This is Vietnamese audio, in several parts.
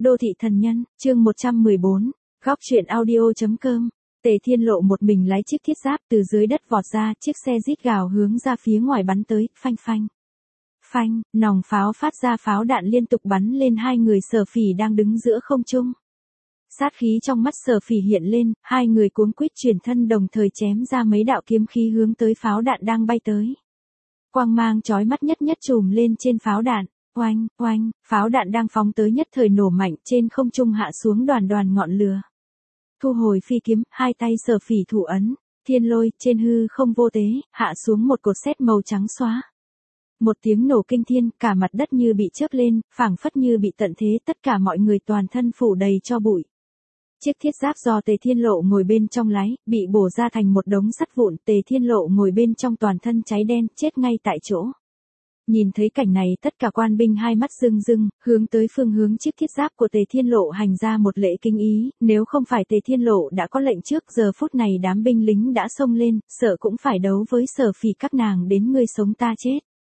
Đô thị thần nhân, chương 114, góc truyện audio.com. Tề Thiên Lộ một mình lái chiếc thiết giáp từ dưới đất vọt ra, chiếc xe rít gào hướng ra phía ngoài bắn tới, phanh phanh. Phanh, nòng pháo phát ra pháo đạn liên tục bắn lên hai người Sở Phỉ đang đứng giữa không trung. Sát khí trong mắt Sở Phỉ hiện lên, hai người cuống quýt chuyển thân đồng thời chém ra mấy đạo kiếm khí hướng tới pháo đạn đang bay tới. Quang mang chói mắt nhất trùm lên trên pháo đạn. Oanh, oanh, pháo đạn đang phóng tới nhất thời nổ mạnh, trên không trung hạ xuống đoàn đoàn ngọn lửa. Thu hồi phi kiếm, hai tay Sở Phỉ thủ ấn, thiên lôi, trên hư không vô tế, hạ xuống một cột sét màu trắng xóa. Một tiếng nổ kinh thiên, cả mặt đất như bị chớp lên, phảng phất như bị tận thế, tất cả mọi người toàn thân phủ đầy tro bụi. Chiếc thiết giáp do Tề Thiên Lộ ngồi bên trong lái, bị bổ ra thành một đống sắt vụn, Tề Thiên Lộ ngồi bên trong toàn thân cháy đen, chết ngay tại chỗ. Nhìn thấy cảnh này tất cả quan binh hai mắt rưng rưng, hướng tới phương hướng chiếc thiết giáp của Tề Thiên Lộ hành ra một lễ kính ý, nếu không phải Tề Thiên Lộ đã có lệnh trước giờ phút này đám binh lính đã xông lên, sợ cũng phải đấu với Sở Phỉ các nàng đến ngươi sống ta chết.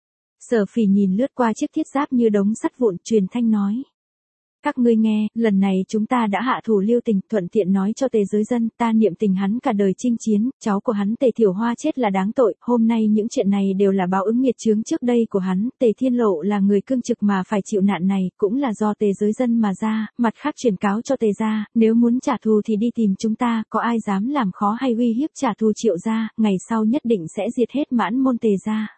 Sở Phỉ nhìn lướt qua chiếc thiết giáp như đống sắt vụn, truyền thanh nói. Các ngươi nghe, lần này chúng ta đã hạ thủ lưu tình, thuận tiện nói cho Tề giới dân, ta niệm tình hắn cả đời chinh chiến, cháu của hắn Tề Thiểu Hoa chết là đáng tội, hôm nay những chuyện này đều là báo ứng nghiệt chướng trước đây của hắn, Tề Thiên Lộ là người cương trực mà phải chịu nạn này, cũng là do Tề giới dân mà ra, mặt khác truyền cáo cho Tề gia, nếu muốn trả thù thì đi tìm chúng ta, có ai dám làm khó hay uy hiếp trả thù Triệu gia, ngày sau nhất định sẽ diệt hết mãn môn Tề gia.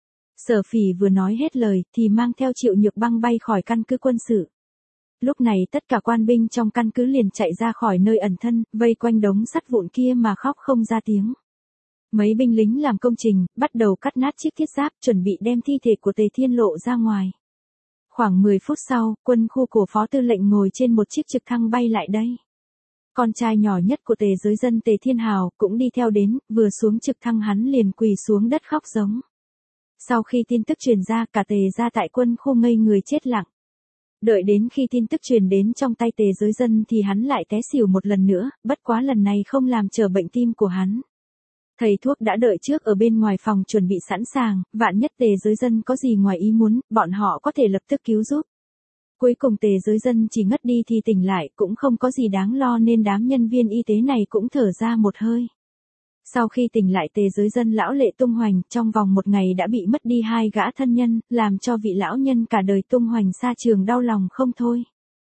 Sở Phỉ vừa nói hết lời, thì mang theo Triệu Nhược Băng bay khỏi căn cứ quân sự. Lúc này tất cả quan binh trong căn cứ liền chạy ra khỏi nơi ẩn thân, vây quanh đống sắt vụn kia mà khóc không ra tiếng. Mấy binh lính làm công trình, bắt đầu cắt nát chiếc thiết giáp, chuẩn bị đem thi thể của Tề Thiên Lộ ra ngoài. Khoảng 10 phút sau, quân khu của phó tư lệnh ngồi trên một chiếc trực thăng bay lại đây. Con trai nhỏ nhất của Tề giới dân Tề Thiên Hào cũng đi theo đến, vừa xuống trực thăng hắn liền quỳ xuống đất khóc giống. Sau khi tin tức truyền ra, cả Tề gia tại quân khu ngây người chết lặng. Đợi đến khi tin tức truyền đến trong tay Tề giới dân thì hắn lại té xỉu một lần nữa, bất quá lần này không làm trở bệnh tim của hắn. Thầy thuốc đã đợi trước ở bên ngoài phòng chuẩn bị sẵn sàng, vạn nhất Tề giới dân có gì ngoài ý muốn, bọn họ có thể lập tức cứu giúp. Cuối cùng Tề giới dân chỉ ngất đi thì tỉnh lại, cũng không có gì đáng lo nên đám nhân viên y tế này cũng thở ra một hơi. Sau khi tỉnh lại Tề giới dân lão lệ tung hoành, trong vòng một ngày đã bị mất đi hai gã thân nhân, làm cho vị lão nhân cả đời tung hoành xa trường đau lòng không thôi.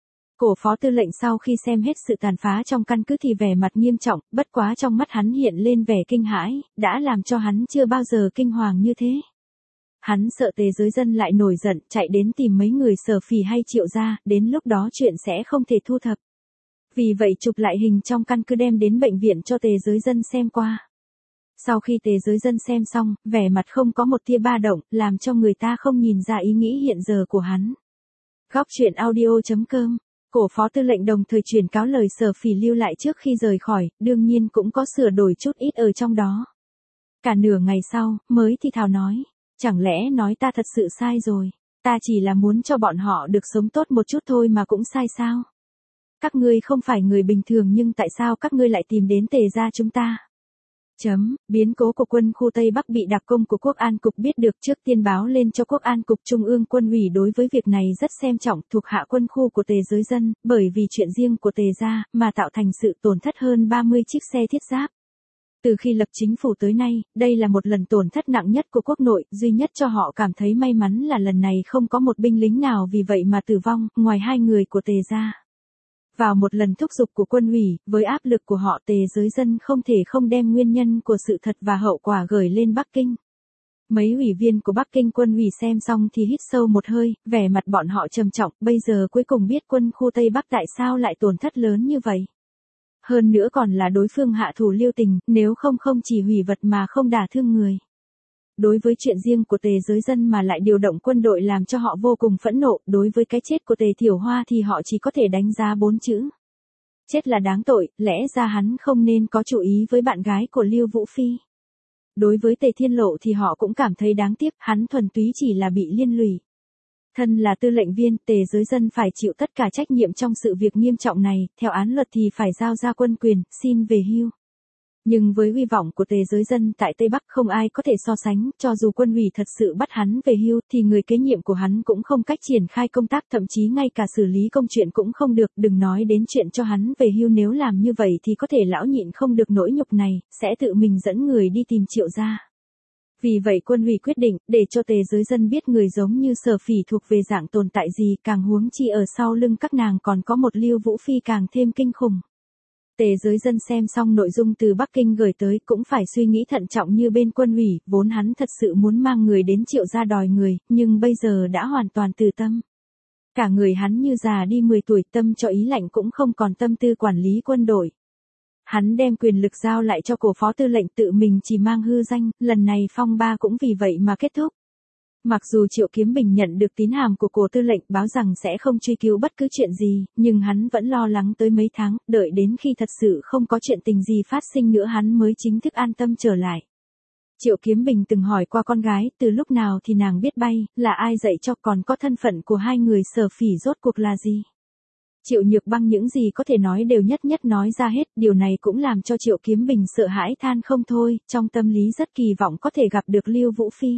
Cổ phó tư lệnh sau khi xem hết sự tàn phá trong căn cứ thì vẻ mặt nghiêm trọng, bất quá trong mắt hắn hiện lên vẻ kinh hãi, đã làm cho hắn chưa bao giờ kinh hoàng như thế. Hắn sợ Tề giới dân lại nổi giận, chạy đến tìm mấy người Sở Phỉ hay Triệu gia, đến lúc đó chuyện sẽ không thể thu thập. Vì vậy chụp lại hình trong căn cứ đem đến bệnh viện cho Tề giới dân xem qua. Sau khi Tề giới dân xem xong, vẻ mặt không có một tia ba động, làm cho người ta không nhìn ra ý nghĩ hiện giờ của hắn. Góc truyện audio.com. Cổ phó tư lệnh đồng thời truyền cáo lời Sở Phỉ lưu lại trước khi rời khỏi, đương nhiên cũng có sửa đổi chút ít ở trong đó. Cả nửa ngày sau, mới thì thào nói, chẳng lẽ nói ta thật sự sai rồi, ta chỉ là muốn cho bọn họ được sống tốt một chút thôi mà cũng sai sao? Các ngươi không phải người bình thường nhưng tại sao các ngươi lại tìm đến Tề gia chúng ta? Biến cố của quân khu Tây Bắc bị đặc công của Quốc an cục biết được trước tiên báo lên cho Quốc an cục Trung ương quân ủy đối với việc này rất xem trọng thuộc hạ quân khu của Tề giới dân, bởi vì chuyện riêng của Tề gia mà tạo thành sự tổn thất hơn 30 chiếc xe thiết giáp. Từ khi lập chính phủ tới nay, đây là một lần tổn thất nặng nhất của quốc nội, duy nhất cho họ cảm thấy may mắn là lần này không có một binh lính nào vì vậy mà tử vong, ngoài hai người của Tề gia. Vào một lần thúc giục của quân ủy, với áp lực của họ Tề giới dân không thể không đem nguyên nhân của sự thật và hậu quả gửi lên Bắc Kinh. Mấy ủy viên của Bắc Kinh quân ủy xem xong thì hít sâu một hơi, vẻ mặt bọn họ trầm trọng, bây giờ cuối cùng biết quân khu Tây Bắc tại sao lại tổn thất lớn như vậy. Hơn nữa còn là đối phương hạ thủ lưu tình, nếu không chỉ hủy vật mà không đả thương người. Đối với chuyện riêng của Tề giới dân mà lại điều động quân đội làm cho họ vô cùng phẫn nộ, đối với cái chết của Tề Thiểu Hoa thì họ chỉ có thể đánh giá 4 chữ. Chết là đáng tội, lẽ ra hắn không nên có chú ý với bạn gái của Lưu Vũ Phi. Đối với Tề Thiên Lộ thì họ cũng cảm thấy đáng tiếc, hắn thuần túy chỉ là bị liên lụy. Thân là tư lệnh viên, Tề giới dân phải chịu tất cả trách nhiệm trong sự việc nghiêm trọng này, theo án luật thì phải giao ra quân quyền, xin về hưu. Nhưng với hy vọng của Tề Giới Dân tại Tây Bắc không ai có thể so sánh, cho dù quân ủy thật sự bắt hắn về hưu thì người kế nhiệm của hắn cũng không cách triển khai công tác, thậm chí ngay cả xử lý công chuyện cũng không được, đừng nói đến chuyện cho hắn về hưu. Nếu làm như vậy thì có thể lão nhịn không được nỗi nhục này, sẽ tự mình dẫn người đi tìm Triệu gia. Vì vậy quân ủy quyết định, để cho Tề Giới Dân biết người giống như Sở Phỉ thuộc về dạng tồn tại gì, càng huống chi ở sau lưng các nàng còn có một Lưu Vũ Phi càng thêm kinh khủng. Tề Giới Dân xem xong nội dung từ Bắc Kinh gửi tới cũng phải suy nghĩ thận trọng như bên quân ủy, vốn hắn thật sự muốn mang người đến Triệu gia đòi người, nhưng bây giờ đã hoàn toàn từ tâm. Cả người hắn như già đi 10 tuổi, tâm cho ý lạnh cũng không còn tâm tư quản lý quân đội. Hắn đem quyền lực giao lại cho cổ phó tư lệnh, tự mình chỉ mang hư danh, lần này phong ba cũng vì vậy mà kết thúc. Mặc dù Triệu Kiếm Bình nhận được tín hàm của cổ tư lệnh báo rằng sẽ không truy cứu bất cứ chuyện gì, nhưng hắn vẫn lo lắng tới mấy tháng, đợi đến khi thật sự không có chuyện tình gì phát sinh nữa hắn mới chính thức an tâm trở lại. Triệu Kiếm Bình từng hỏi qua con gái, từ lúc nào thì nàng biết bay, là ai dạy cho, còn có thân phận của hai người Sở Phỉ rốt cuộc là gì. Triệu Nhược Băng những gì có thể nói đều nhất nhất nói ra hết, điều này cũng làm cho Triệu Kiếm Bình sợ hãi than không thôi, trong tâm lý rất kỳ vọng có thể gặp được Lưu Vũ Phi.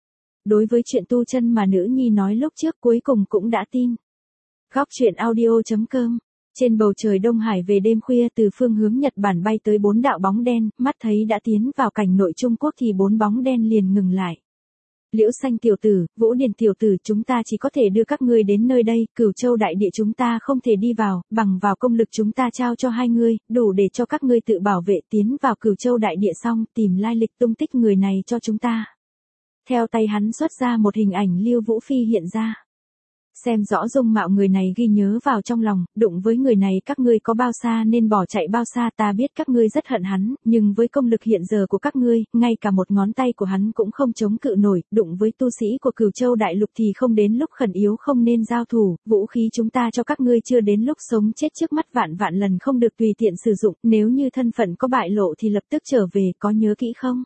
Đối với chuyện tu chân mà nữ nhi nói lúc trước cuối cùng cũng đã tin. Góc truyện audio.com. Trên bầu trời Đông Hải về đêm khuya, từ phương hướng Nhật Bản bay tới 4 đạo bóng đen, mắt thấy đã tiến vào cảnh nội Trung Quốc thì 4 bóng đen liền ngừng lại. Liễu Xanh tiểu tử, Vũ Điền tiểu tử, chúng ta chỉ có thể đưa các ngươi đến nơi đây, Cửu Châu đại địa chúng ta không thể đi vào, bằng vào công lực chúng ta trao cho hai ngươi, đủ để cho các ngươi tự bảo vệ, tiến vào Cửu Châu đại địa xong, tìm lai lịch tung tích người này cho chúng ta. Theo tay hắn xuất ra một hình ảnh Lưu Vũ Phi hiện ra. Xem rõ dung mạo người này ghi nhớ vào trong lòng, đụng với người này các ngươi có bao xa nên bỏ chạy bao xa, ta biết các ngươi rất hận hắn, nhưng với công lực hiện giờ của các ngươi, ngay cả một ngón tay của hắn cũng không chống cự nổi, đụng với tu sĩ của Cửu Châu đại lục thì không đến lúc khẩn yếu không nên giao thủ, vũ khí chúng ta cho các ngươi chưa đến lúc sống chết trước mắt vạn vạn lần không được tùy tiện sử dụng, nếu như thân phận có bại lộ thì lập tức trở về, có nhớ kỹ không?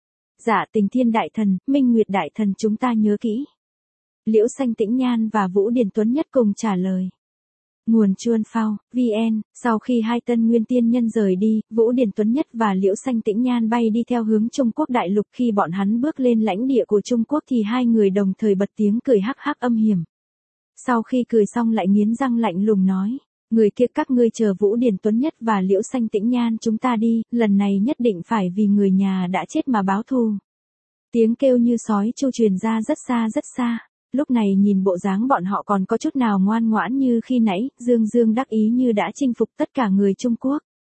Dạ Tình Thiên đại thần, Minh Nguyệt đại thần chúng ta nhớ kỹ. Liễu Xanh Tĩnh Nhan và Vũ Điền Tuấn Nhất cùng trả lời. Nguồn Chuan Phao, VN, sau khi hai tân nguyên tiên nhân rời đi, Vũ Điền Tuấn Nhất và Liễu Xanh Tĩnh Nhan bay đi theo hướng Trung Quốc đại lục, khi bọn hắn bước lên lãnh địa của Trung Quốc thì hai người đồng thời bật tiếng cười hắc hắc âm hiểm. Sau khi cười xong lại nghiến răng lạnh lùng nói, người kia các ngươi chờ Vũ Điền Tuấn Nhất và Liễu Xanh Tĩnh Nhan chúng ta đi, lần này nhất định phải vì người nhà đã chết mà báo thù. Tiếng kêu như sói chu truyền ra rất xa rất xa. Lúc này nhìn bộ dáng bọn họ còn có chút nào ngoan ngoãn như khi nãy, dương dương đắc ý như đã chinh phục tất cả người Trung Quốc.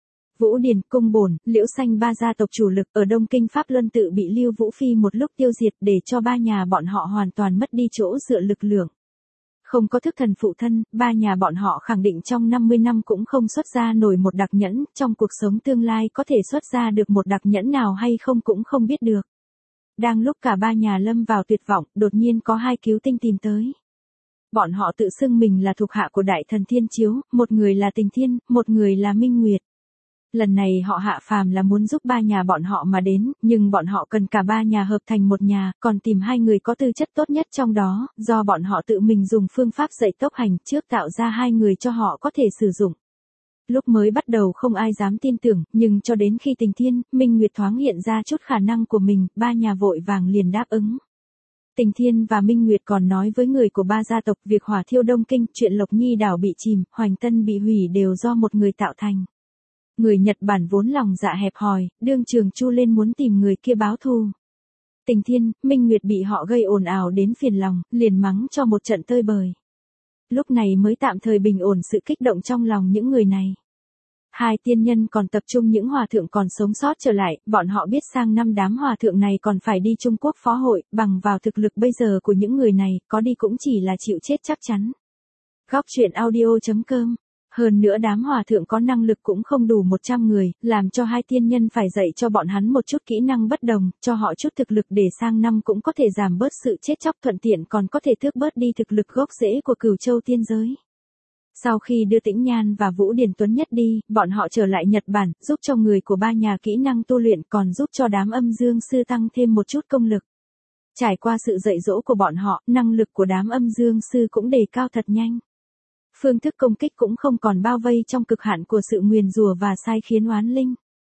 Vũ Điền, Cung Bổn, Liễu Xanh ba gia tộc chủ lực ở Đông Kinh Pháp Luân tự bị Lưu Vũ Phi một lúc tiêu diệt, để cho ba nhà bọn họ hoàn toàn mất đi chỗ dựa lực lượng. Không có thức thần phụ thân, ba nhà bọn họ khẳng định trong 50 năm cũng không xuất ra nổi một đặc nhẫn, trong cuộc sống tương lai có thể xuất ra được một đặc nhẫn nào hay không cũng không biết được. Đang lúc cả ba nhà lâm vào tuyệt vọng, đột nhiên có hai cứu tinh tìm tới. Bọn họ tự xưng mình là thuộc hạ của Đại Thần Thiên Chiếu, một người là Tình Thiên, một người là Minh Nguyệt. Lần này họ hạ phàm là muốn giúp ba nhà bọn họ mà đến, nhưng bọn họ cần cả ba nhà hợp thành một nhà, còn tìm hai người có tư chất tốt nhất trong đó, do bọn họ tự mình dùng phương pháp dạy tốc hành trước tạo ra hai người cho họ có thể sử dụng. Lúc mới bắt đầu không ai dám tin tưởng, nhưng cho đến khi Tình Thiên, Minh Nguyệt thoáng hiện ra chút khả năng của mình, ba nhà vội vàng liền đáp ứng. Tình Thiên và Minh Nguyệt còn nói với người của ba gia tộc việc hỏa thiêu Đông Kinh, chuyện Lộc Nhi đảo bị chìm, Hoành Tân bị hủy đều do một người tạo thành. Người Nhật Bản vốn lòng dạ hẹp hòi, đương trường chu lên muốn tìm người kia báo thù. Tình Thiên, Minh Nguyệt bị họ gây ồn ào đến phiền lòng, liền mắng cho một trận tơi bời. Lúc này mới tạm thời bình ổn sự kích động trong lòng những người này. Hai tiên nhân còn tập trung những hòa thượng còn sống sót trở lại, bọn họ biết sang năm đám hòa thượng này còn phải đi Trung Quốc phó hội, bằng vào thực lực bây giờ của những người này, có đi cũng chỉ là chịu chết chắc chắn. Góc truyện audio.com. Hơn nữa đám hòa thượng có năng lực cũng không đủ 100 người, làm cho hai tiên nhân phải dạy cho bọn hắn một chút kỹ năng bất đồng, cho họ chút thực lực để sang năm cũng có thể giảm bớt sự chết chóc, thuận tiện còn có thể tước bớt đi thực lực gốc rễ của Cửu Châu tiên giới. Sau khi đưa Tĩnh Nhan và Vũ Điền Tuấn Nhất đi, bọn họ trở lại Nhật Bản, giúp cho người của ba nhà kỹ năng tu luyện, còn giúp cho đám âm dương sư tăng thêm một chút công lực. Trải qua sự dạy dỗ của bọn họ, năng lực của đám âm dương sư cũng đề cao thật nhanh. Phương thức công kích cũng không còn bao vây trong cực hạn của sự nguyền rủa và sai khiến oán linh.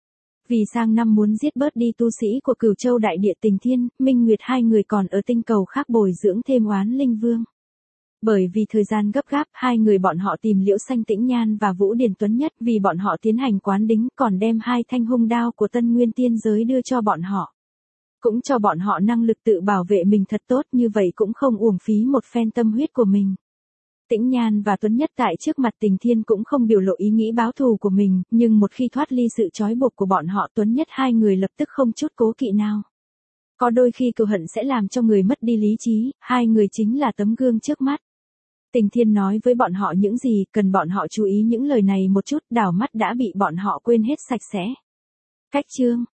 Vì sang năm muốn giết bớt đi tu sĩ của Cửu Châu đại địa Tình Thiên, Minh Nguyệt hai người còn ở tinh cầu khác bồi dưỡng thêm Oán Linh Vương. Bởi vì thời gian gấp gáp, hai người bọn họ tìm Liễu Xanh Tĩnh Nhan và Vũ Điền Tuấn Nhất vì bọn họ tiến hành quán đính, còn đem 2 thanh hung đao của Tân Nguyên Tiên Giới đưa cho bọn họ. Cũng cho bọn họ năng lực tự bảo vệ mình thật tốt, như vậy cũng không uổng phí một phen tâm huyết của mình. Tĩnh Nhan và Tuấn Nhất tại trước mặt Tình Thiên cũng không biểu lộ ý nghĩ báo thù của mình, nhưng một khi thoát ly sự trói buộc của bọn họ, Tuấn Nhất hai người lập tức không chút cố kỵ nào. Có đôi khi cừu hận sẽ làm cho người mất đi lý trí, hai người chính là tấm gương trước mắt. Tình Thiên nói với bọn họ những gì, cần bọn họ chú ý những lời này một chút, đảo mắt đã bị bọn họ quên hết sạch sẽ. Cách chương